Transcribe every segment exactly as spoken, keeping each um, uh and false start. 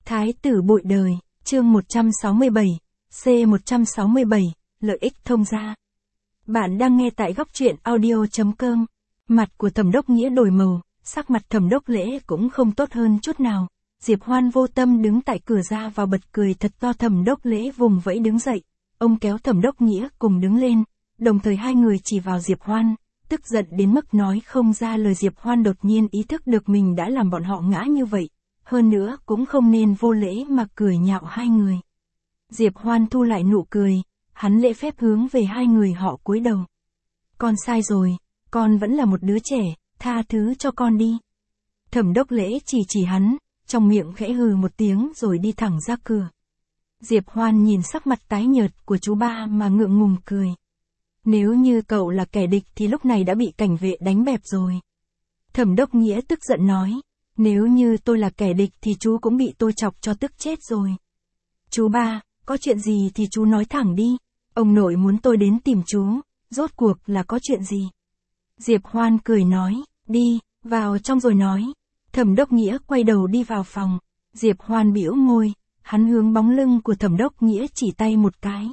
Thái tử bội đời, chương một trăm sáu mươi bảy, C một trăm sáu mươi bảy, lợi ích thông gia. Bạn đang nghe tại góc truyện audio.com. Mặt của Thẩm Đốc Nghĩa đổi màu, sắc mặt Thẩm Đốc Lễ cũng không tốt hơn chút nào. Diệp Hoan vô tâm đứng tại cửa ra vào bật cười thật to. Thẩm Đốc Lễ vùng vẫy đứng dậy, ông kéo Thẩm Đốc Nghĩa cùng đứng lên, đồng thời hai người chỉ vào Diệp Hoan, tức giận đến mức nói không ra lời. Diệp Hoan đột nhiên ý thức được mình đã làm bọn họ ngã như vậy, hơn nữa cũng không nên vô lễ mà cười nhạo hai người. Diệp Hoan thu lại nụ cười, hắn lễ phép hướng về hai người họ cúi đầu. Con sai rồi, con vẫn là một đứa trẻ, tha thứ cho con đi. Thẩm Đốc Lễ chỉ chỉ hắn, trong miệng khẽ hừ một tiếng rồi đi thẳng ra cửa. Diệp Hoan nhìn sắc mặt tái nhợt của chú ba mà ngượng ngùng cười. Nếu như cậu là kẻ địch thì lúc này đã bị cảnh vệ đánh bẹp rồi. Thẩm Đốc Nghĩa tức giận nói, nếu như tôi là kẻ địch thì chú cũng bị tôi chọc cho tức chết rồi. Chú ba, có chuyện gì thì chú nói thẳng đi, ông nội muốn tôi đến tìm chú, rốt cuộc là có chuyện gì? Diệp Hoan cười nói, đi, vào trong rồi nói. Thẩm Đốc Nghĩa quay đầu đi vào phòng, Diệp Hoan bĩu môi, hắn hướng bóng lưng của Thẩm Đốc Nghĩa chỉ tay một cái.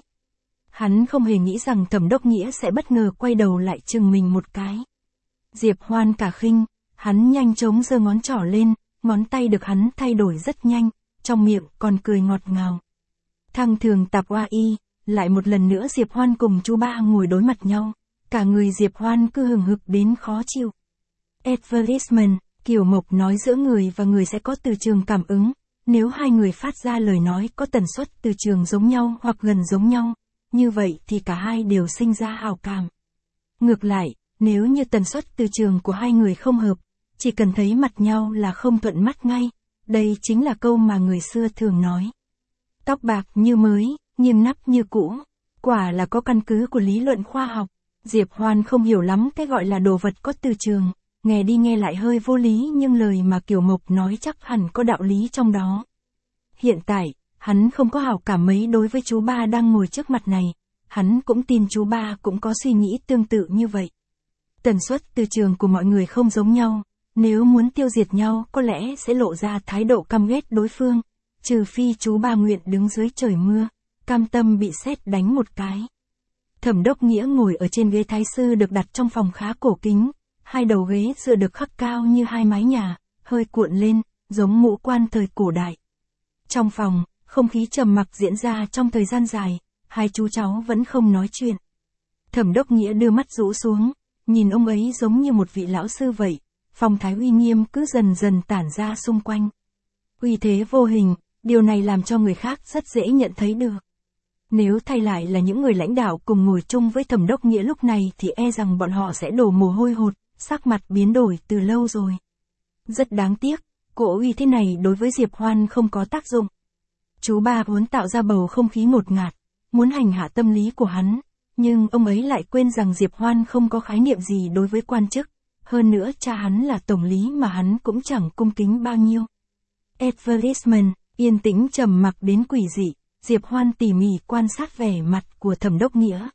Hắn không hề nghĩ rằng Thẩm Đốc Nghĩa sẽ bất ngờ quay đầu lại chừng mình một cái. Diệp Hoan cả khinh, hắn nhanh chóng giơ ngón trỏ lên, ngón tay được hắn thay đổi rất nhanh, trong miệng còn cười ngọt ngào. Thăng thường tạp oa y, lại một lần nữa Diệp Hoan cùng chú ba ngồi đối mặt nhau, cả người Diệp Hoan cứ hừng hực đến khó chịu. Advertisement, kiểu mộc nói giữa người và người sẽ có từ trường cảm ứng, nếu hai người phát ra lời nói có tần suất từ trường giống nhau hoặc gần giống nhau, như vậy thì cả hai đều sinh ra hảo cảm. Ngược lại, nếu như tần suất từ trường của hai người không hợp, chỉ cần thấy mặt nhau là không thuận mắt ngay, đây chính là câu mà người xưa thường nói. Tóc bạc như mới, nghiêm nắp như cũ, quả là có căn cứ của lý luận khoa học. Diệp Hoan không hiểu lắm cái gọi là đồ vật có từ trường, nghe đi nghe lại hơi vô lý nhưng lời mà Kiều Mộc nói chắc hẳn có đạo lý trong đó. Hiện tại, hắn không có hảo cảm mấy đối với chú ba đang ngồi trước mặt này, hắn cũng tin chú ba cũng có suy nghĩ tương tự như vậy. Tần suất từ trường của mọi người không giống nhau, nếu muốn tiêu diệt nhau có lẽ sẽ lộ ra thái độ căm ghét đối phương, trừ phi chú ba nguyện đứng dưới trời mưa, cam tâm bị sét đánh một cái. Thẩm Đốc Nghĩa ngồi ở trên ghế thái sư được đặt trong phòng khá cổ kính, hai đầu ghế dựa được khắc cao như hai mái nhà, hơi cuộn lên, giống ngũ quan thời cổ đại. Trong phòng, không khí trầm mặc diễn ra trong thời gian dài, hai chú cháu vẫn không nói chuyện. Thẩm Đốc Nghĩa đưa mắt rũ xuống, nhìn ông ấy giống như một vị lão sư vậy, phong thái uy nghiêm cứ dần dần tản ra xung quanh. Uy thế vô hình, điều này làm cho người khác rất dễ nhận thấy được. Nếu thay lại là những người lãnh đạo cùng ngồi chung với Thẩm Đốc Nghĩa lúc này thì e rằng bọn họ sẽ đổ mồ hôi hột, sắc mặt biến đổi từ lâu rồi. Rất đáng tiếc, cỗ uy thế này đối với Diệp Hoan không có tác dụng. Chú ba muốn tạo ra bầu không khí ngột ngạt, muốn hành hạ tâm lý của hắn, nhưng ông ấy lại quên rằng Diệp Hoan không có khái niệm gì đối với quan chức, hơn nữa cha hắn là tổng lý mà hắn cũng chẳng cung kính bao nhiêu. Advertisement, yên tĩnh trầm mặc đến quỷ dị, Diệp Hoan tỉ mỉ quan sát vẻ mặt của Thẩm Đốc Nghĩa.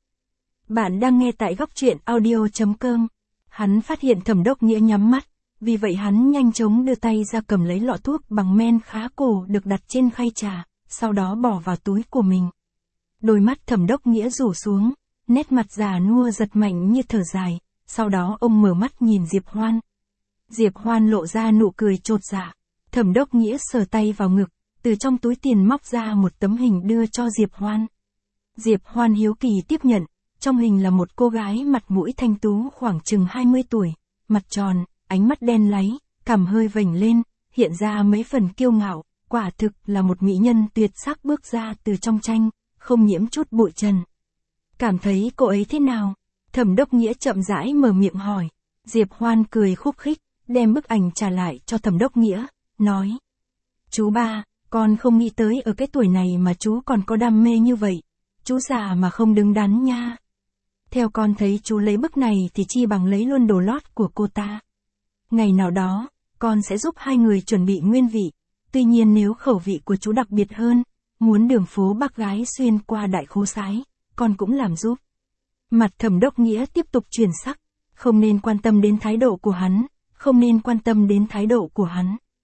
Bạn đang nghe tại góc truyện audio.com. Hắn phát hiện Thẩm Đốc Nghĩa nhắm mắt, vì vậy hắn nhanh chóng đưa tay ra cầm lấy lọ thuốc bằng men khá cổ được đặt trên khay trà, sau đó bỏ vào túi của mình. Đôi mắt Thẩm Đốc Nghĩa rủ xuống, nét mặt già nua giật mạnh như thở dài, sau đó ông mở mắt nhìn Diệp Hoan. Diệp Hoan lộ ra nụ cười chột dạ. Thẩm Đốc Nghĩa sờ tay vào ngực, từ trong túi tiền móc ra một tấm hình đưa cho Diệp Hoan. Diệp Hoan hiếu kỳ tiếp nhận, trong hình là một cô gái mặt mũi thanh tú khoảng chừng hai mươi tuổi, mặt tròn, ánh mắt đen láy, cằm hơi vểnh lên, hiện ra mấy phần kiêu ngạo, quả thực là một mỹ nhân tuyệt sắc bước ra từ trong tranh, không nhiễm chút bụi trần. Cảm thấy cô ấy thế nào? Thẩm Đốc Nghĩa chậm rãi mở miệng hỏi. Diệp Hoan cười khúc khích, đem bức ảnh trả lại cho Thẩm Đốc Nghĩa, nói. Chú ba, con không nghĩ tới ở cái tuổi này mà chú còn có đam mê như vậy, chú già mà không đứng đắn nha. Theo con thấy chú lấy bức này thì chi bằng lấy luôn đồ lót của cô ta. Ngày nào đó, con sẽ giúp hai người chuẩn bị nguyên vị, tuy nhiên nếu khẩu vị của chú đặc biệt hơn, muốn đường phố bác gái xuyên qua đại khố sái, con cũng làm giúp. Mặt Thẩm Đốc Nghĩa tiếp tục chuyển sắc, không nên quan tâm đến thái độ của hắn, không nên quan tâm đến thái độ của hắn.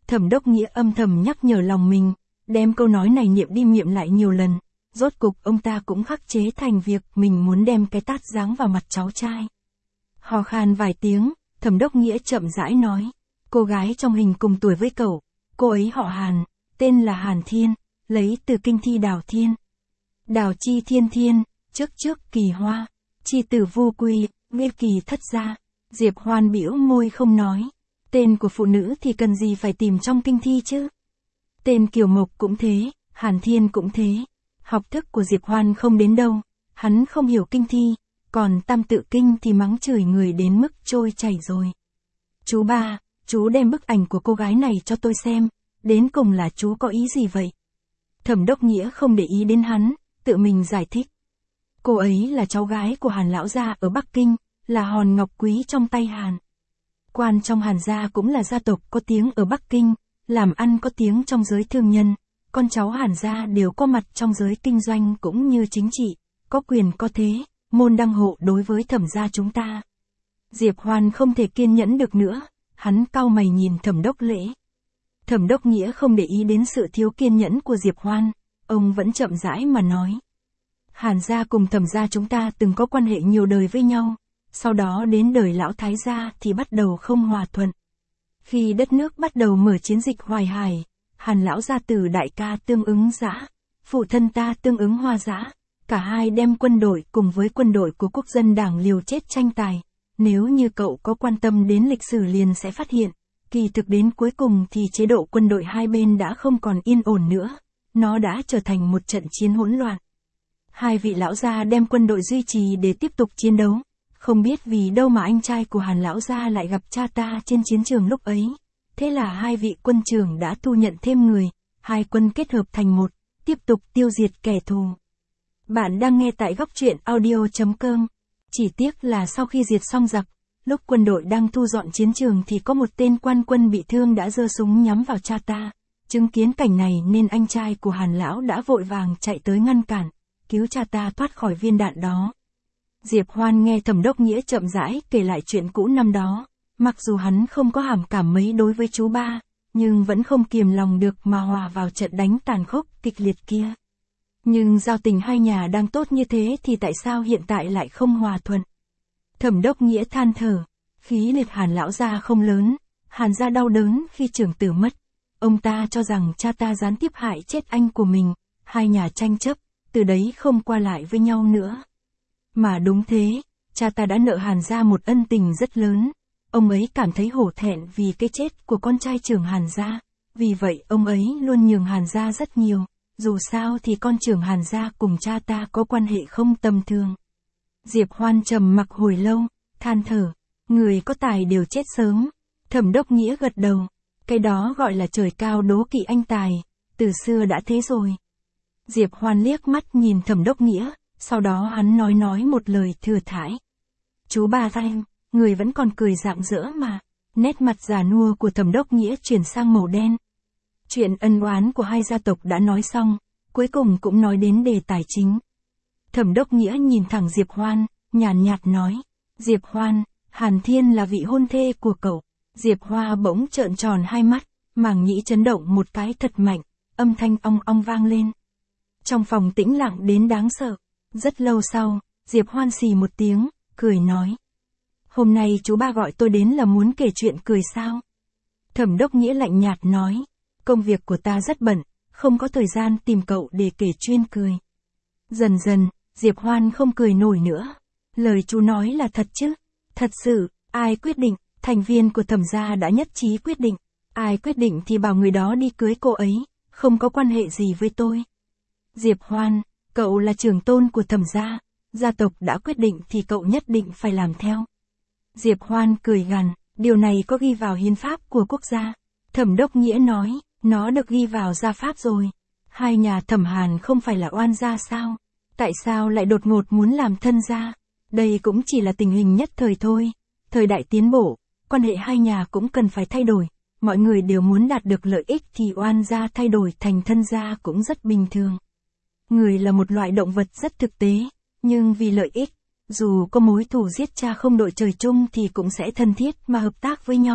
Thẩm Đốc Nghĩa âm thầm nhắc nhở lòng mình, đem câu nói này niệm đi niệm lại nhiều lần, rốt cục ông ta cũng khắc chế thành việc mình muốn đem cái tát giáng vào mặt cháu trai. Hò khan vài tiếng, Thẩm Đốc Nghĩa chậm rãi nói, cô gái trong hình cùng tuổi với cậu, cô ấy họ Hàn, tên là Hàn Thiên, lấy từ kinh thi Đào Thiên. Đào chi thiên thiên, trước trước kỳ hoa, chi tử vô quy, nguyên kỳ thất gia. Diệp Hoan bĩu môi không nói. Tên của phụ nữ thì cần gì phải tìm trong kinh thi chứ? Tên Kiều Mộc cũng thế, Hàn Thiên cũng thế. Học thức của Diệp Hoan không đến đâu, hắn không hiểu kinh thi, còn tam tự kinh thì mắng chửi người đến mức trôi chảy rồi. Chú ba, chú đem bức ảnh của cô gái này cho tôi xem, đến cùng là chú có ý gì vậy? Thẩm Đốc Nghĩa không để ý đến hắn, tự mình giải thích. Cô ấy là cháu gái của Hàn lão gia ở Bắc Kinh, là hòn ngọc quý trong tay Hàn. Quan trong Hàn gia cũng là gia tộc có tiếng ở Bắc Kinh, làm ăn có tiếng trong giới thương nhân, con cháu Hàn gia đều có mặt trong giới kinh doanh cũng như chính trị, có quyền có thế, môn đăng hộ đối với Thẩm gia chúng ta. Diệp Hoan không thể kiên nhẫn được nữa, hắn cau mày nhìn Thẩm Đốc Lễ. Thẩm Đốc Nghĩa không để ý đến sự thiếu kiên nhẫn của Diệp Hoan, ông vẫn chậm rãi mà nói. Hàn gia cùng Thẩm gia chúng ta từng có quan hệ nhiều đời với nhau, sau đó đến đời lão Thái gia thì bắt đầu không hòa thuận. Khi đất nước bắt đầu mở chiến dịch Hoài Hải, Hàn lão gia tử đại ca tương ứng Dã, phụ thân ta tương ứng Hoa Dã, cả hai đem quân đội cùng với quân đội của quốc dân đảng liều chết tranh tài. Nếu như cậu có quan tâm đến lịch sử liền sẽ phát hiện, kỳ thực đến cuối cùng thì chế độ quân đội hai bên đã không còn yên ổn nữa, nó đã trở thành một trận chiến hỗn loạn. Hai vị lão gia đem quân đội duy trì để tiếp tục chiến đấu, không biết vì đâu mà anh trai của Hàn lão gia lại gặp cha ta trên chiến trường lúc ấy. Thế là hai vị quân trưởng đã thu nhận thêm người, hai quân kết hợp thành một, tiếp tục tiêu diệt kẻ thù. Bạn đang nghe tại góc truyện audio chấm com. Chỉ tiếc là sau khi diệt xong giặc, lúc quân đội đang thu dọn chiến trường thì có một tên quan quân bị thương đã giơ súng nhắm vào cha ta. Chứng kiến cảnh này nên anh trai của Hàn lão đã vội vàng chạy tới ngăn cản, cứu cha ta thoát khỏi viên đạn đó. Diệp Hoan nghe Thẩm Đốc Nghĩa chậm rãi kể lại chuyện cũ năm đó, mặc dù hắn không có hàm cảm mấy đối với chú ba, nhưng vẫn không kiềm lòng được mà hòa vào trận đánh tàn khốc kịch liệt kia. Nhưng giao tình hai nhà đang tốt như thế thì tại sao hiện tại lại không hòa thuận? Thẩm Đốc Nghĩa than thở, khí liệt Hàn lão gia không lớn, Hàn gia đau đớn khi trưởng tử mất. Ông ta cho rằng cha ta gián tiếp hại chết anh của mình, hai nhà tranh chấp, từ đấy không qua lại với nhau nữa. Mà đúng thế, cha ta đã nợ Hàn gia một ân tình rất lớn. Ông ấy cảm thấy hổ thẹn vì cái chết của con trai trưởng Hàn gia, vì vậy ông ấy luôn nhường Hàn gia rất nhiều. Dù sao thì con trưởng Hàn gia cùng cha ta có quan hệ không tầm thường. Diệp Hoan trầm mặc hồi lâu, than thở, người có tài đều chết sớm. Thẩm Đốc Nghĩa gật đầu, cái đó gọi là trời cao đố kỵ anh tài, từ xưa đã thế rồi. Diệp Hoan liếc mắt nhìn Thẩm Đốc Nghĩa, sau đó hắn nói nói một lời thừa thãi. Chú ba anh, người vẫn còn cười rạng rỡ mà. Nét mặt già nua của Thẩm Đốc Nghĩa chuyển sang màu đen. Chuyện ân oán của hai gia tộc đã nói xong, cuối cùng cũng nói đến đề tài chính. Thẩm Đốc Nghĩa nhìn thẳng Diệp Hoan, nhàn nhạt nói, Diệp Hoan, Hàn Thiên là vị hôn thê của cậu. Diệp Hoa bỗng trợn tròn hai mắt, màng nhĩ chấn động một cái thật mạnh, âm thanh ong ong vang lên. Trong phòng tĩnh lặng đến đáng sợ, rất lâu sau, Diệp Hoan xì một tiếng, cười nói. Hôm nay chú ba gọi tôi đến là muốn kể chuyện cười sao? Thẩm Đốc Nghĩa lạnh nhạt nói. Công việc của ta rất bận, không có thời gian tìm cậu để kể chuyên cười. Dần dần, Diệp Hoan không cười nổi nữa. Lời chú nói là thật chứ? Thật sự, ai quyết định, thành viên của Thẩm gia đã nhất trí quyết định. Ai quyết định thì bảo người đó đi cưới cô ấy, không có quan hệ gì với tôi. Diệp Hoan, cậu là trưởng tôn của Thẩm gia, gia tộc đã quyết định thì cậu nhất định phải làm theo. Diệp Hoan cười gằn, điều này có ghi vào hiến pháp của quốc gia. Thẩm Đốc Nghĩa nói. Nó được ghi vào gia pháp rồi. Hai nhà Thẩm Hàn không phải là oan gia sao? Tại sao lại đột ngột muốn làm thân gia? Đây cũng chỉ là tình hình nhất thời thôi. Thời đại tiến bộ, quan hệ hai nhà cũng cần phải thay đổi. Mọi người đều muốn đạt được lợi ích thì oan gia thay đổi thành thân gia cũng rất bình thường. Người là một loại động vật rất thực tế, nhưng vì lợi ích, dù có mối thù giết cha không đội trời chung thì cũng sẽ thân thiết mà hợp tác với nhau.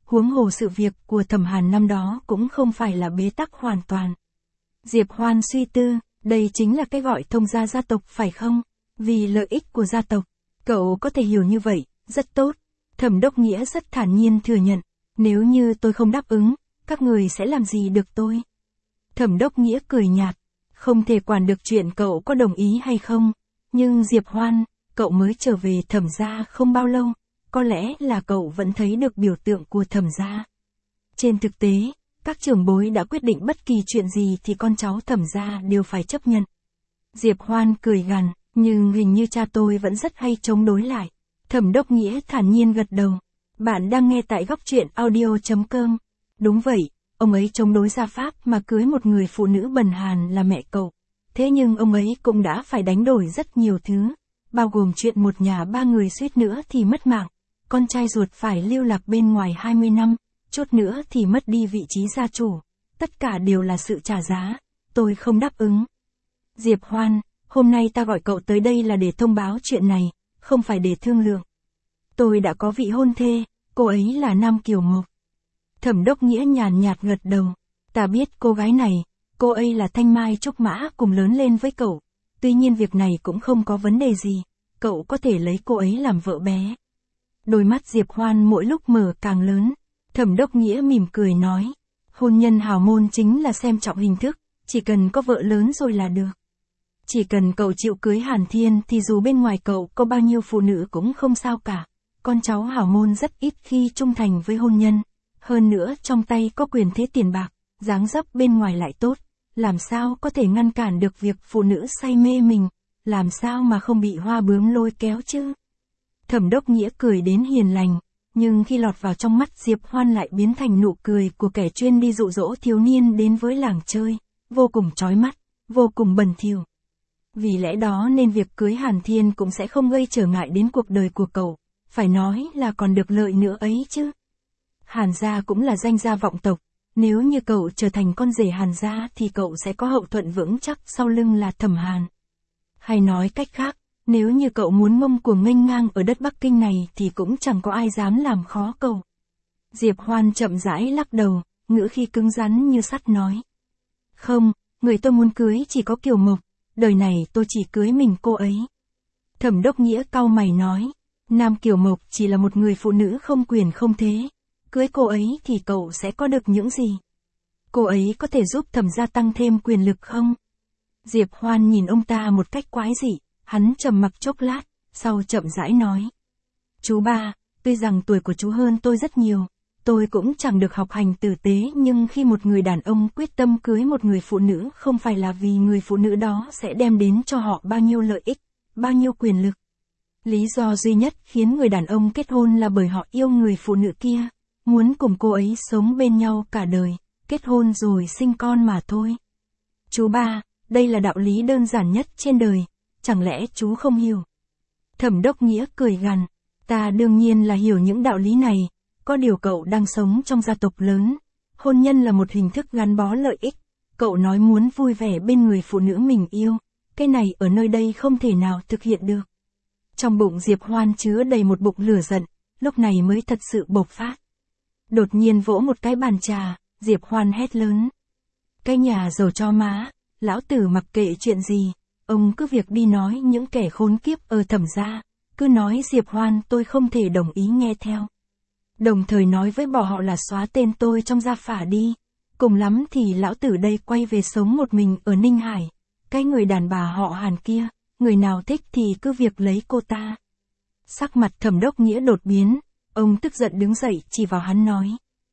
huống hồ sự việc của Thẩm Hàn năm đó cũng không phải là bế tắc hoàn toàn. Diệp Hoan suy tư, đây chính là cái gọi thông gia gia tộc phải không? Vì lợi ích của gia tộc, cậu có thể hiểu như vậy, rất tốt. Thẩm Đốc Nghĩa rất thản nhiên thừa nhận, nếu như tôi không đáp ứng, các người sẽ làm gì được tôi? Thẩm Đốc Nghĩa cười nhạt, không thể quản được chuyện cậu có đồng ý hay không, nhưng Diệp Hoan, cậu mới trở về Thẩm gia không bao lâu, có lẽ là cậu vẫn thấy được biểu tượng của Thẩm gia. Trên thực tế, các trưởng bối đã quyết định bất kỳ chuyện gì thì con cháu Thẩm gia đều phải chấp nhận. Diệp Hoan cười gằn, nhưng hình như cha tôi vẫn rất hay chống đối lại. Thẩm Đốc Nghĩa thản nhiên gật đầu. Bạn đang nghe tại góc truyện audio chấm com. Đúng vậy, ông ấy chống đối gia pháp mà cưới một người phụ nữ bần hàn là mẹ cậu. Thế nhưng ông ấy cũng đã phải đánh đổi rất nhiều thứ, bao gồm chuyện một nhà ba người suýt nữa thì mất mạng, con trai ruột phải lưu lạc bên ngoài hai mươi năm, chút nữa thì mất đi vị trí gia chủ. Tất cả đều là sự trả giá, tôi không đáp ứng. Diệp Hoan, hôm nay ta gọi cậu tới đây là để thông báo chuyện này, không phải để thương lượng. Tôi đã có vị hôn thê, cô ấy là Nam Kiều Mộc. Thẩm Đốc Nghĩa nhàn nhạt gật đầu. Ta biết cô gái này, cô ấy là Thanh Mai Trúc Mã cùng lớn lên với cậu. Tuy nhiên việc này cũng không có vấn đề gì, cậu có thể lấy cô ấy làm vợ bé. Đôi mắt Diệp Hoan mỗi lúc mở càng lớn. Thẩm Đốc Nghĩa mỉm cười nói, hôn nhân hào môn chính là xem trọng hình thức, chỉ cần có vợ lớn rồi là được. Chỉ cần cậu chịu cưới Hàn Thiên thì dù bên ngoài cậu có bao nhiêu phụ nữ cũng không sao cả. Con cháu hào môn rất ít khi trung thành với hôn nhân. Hơn nữa trong tay có quyền thế tiền bạc, dáng dấp bên ngoài lại tốt. Làm sao có thể ngăn cản được việc phụ nữ say mê mình, làm sao mà không bị hoa bướm lôi kéo chứ? Thẩm Đốc Nghĩa cười đến hiền lành, nhưng khi lọt vào trong mắt Diệp Hoan lại biến thành nụ cười của kẻ chuyên đi dụ dỗ thiếu niên đến với làng chơi, vô cùng chói mắt, vô cùng bẩn thỉu. Vì lẽ đó nên việc cưới Hàn Thiên cũng sẽ không gây trở ngại đến cuộc đời của cậu, phải nói là còn được lợi nữa ấy chứ. Hàn gia cũng là danh gia vọng tộc, nếu như cậu trở thành con rể Hàn gia thì cậu sẽ có hậu thuẫn vững chắc sau lưng là Thẩm Hàn. Hay nói cách khác, nếu như cậu muốn ngông cuồng nghênh ngang ở đất Bắc Kinh này thì cũng chẳng có ai dám làm khó cậu. Diệp Hoan chậm rãi lắc đầu, ngữ khí cứng rắn như sắt nói. Không, người tôi muốn cưới chỉ có Kiều Mộc, đời này tôi chỉ cưới mình cô ấy. Thẩm Đốc Nghĩa cau mày nói, Nam Kiều Mộc chỉ là một người phụ nữ không quyền không thế, cưới cô ấy thì cậu sẽ có được những gì? Cô ấy có thể giúp Thẩm gia tăng thêm quyền lực không? Diệp Hoan nhìn ông ta một cách quái dị, hắn trầm mặc chốc lát, sau chậm rãi nói. Chú ba, tuy rằng tuổi của chú hơn tôi rất nhiều, tôi cũng chẳng được học hành tử tế, nhưng khi một người đàn ông quyết tâm cưới một người phụ nữ không phải là vì người phụ nữ đó sẽ đem đến cho họ bao nhiêu lợi ích, bao nhiêu quyền lực. Lý do duy nhất khiến người đàn ông kết hôn là bởi họ yêu người phụ nữ kia, muốn cùng cô ấy sống bên nhau cả đời, kết hôn rồi sinh con mà thôi. Chú ba, đây là đạo lý đơn giản nhất trên đời, chẳng lẽ chú không hiểu? Thẩm Đốc Nghĩa cười gằn, ta đương nhiên là hiểu những đạo lý này, có điều cậu đang sống trong gia tộc lớn, hôn nhân là một hình thức gắn bó lợi ích, cậu nói muốn vui vẻ bên người phụ nữ mình yêu, cái này ở nơi đây không thể nào thực hiện được. Trong bụng Diệp Hoan chứa đầy một bụng lửa giận, lúc này mới thật sự bộc phát. Đột nhiên vỗ một cái bàn trà, Diệp Hoan hét lớn. Cái nhà giàu cho má, lão tử mặc kệ chuyện gì, ông cứ việc đi nói những kẻ khốn kiếp ở Thẩm gia, cứ nói Diệp Hoan tôi không thể đồng ý nghe theo. Đồng thời nói với bỏ họ là xóa tên tôi trong gia phả đi, cùng lắm thì lão tử đây quay về sống một mình ở Ninh Hải, cái người đàn bà họ Hàn kia, người nào thích thì cứ việc lấy cô ta. Sắc mặt Thẩm Đốc Nghĩa đột biến, ông tức giận đứng dậy chỉ vào hắn nói.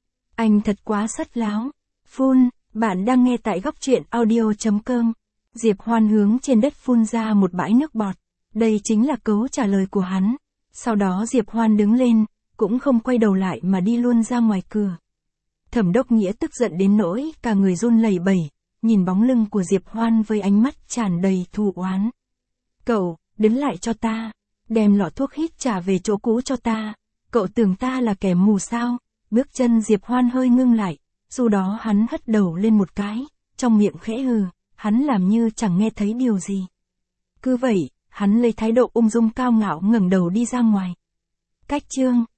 Anh thật quá sắt láo. Phun, bạn đang nghe tại góc truyện audio chấm com. Diệp Hoan hướng trên đất phun ra một bãi nước bọt. Đây chính là câu trả lời của hắn. Sau đó Diệp Hoan đứng lên, cũng không quay đầu lại mà đi luôn ra ngoài cửa. Thẩm Đốc Nghĩa tức giận đến nỗi cả người run lẩy bẩy, nhìn bóng lưng của Diệp Hoan với ánh mắt tràn đầy thù oán. Cậu, đứng lại cho ta, đem lọ thuốc hít trả về chỗ cũ cho ta, cậu tưởng ta là kẻ mù sao? Bước chân Diệp Hoan hơi ngưng lại, dù đó hắn hất đầu lên một cái, trong miệng khẽ hừ, hắn làm như chẳng nghe thấy điều gì. Cứ vậy, hắn lấy thái độ ung dung cao ngạo ngẩng đầu đi ra ngoài. Cách chương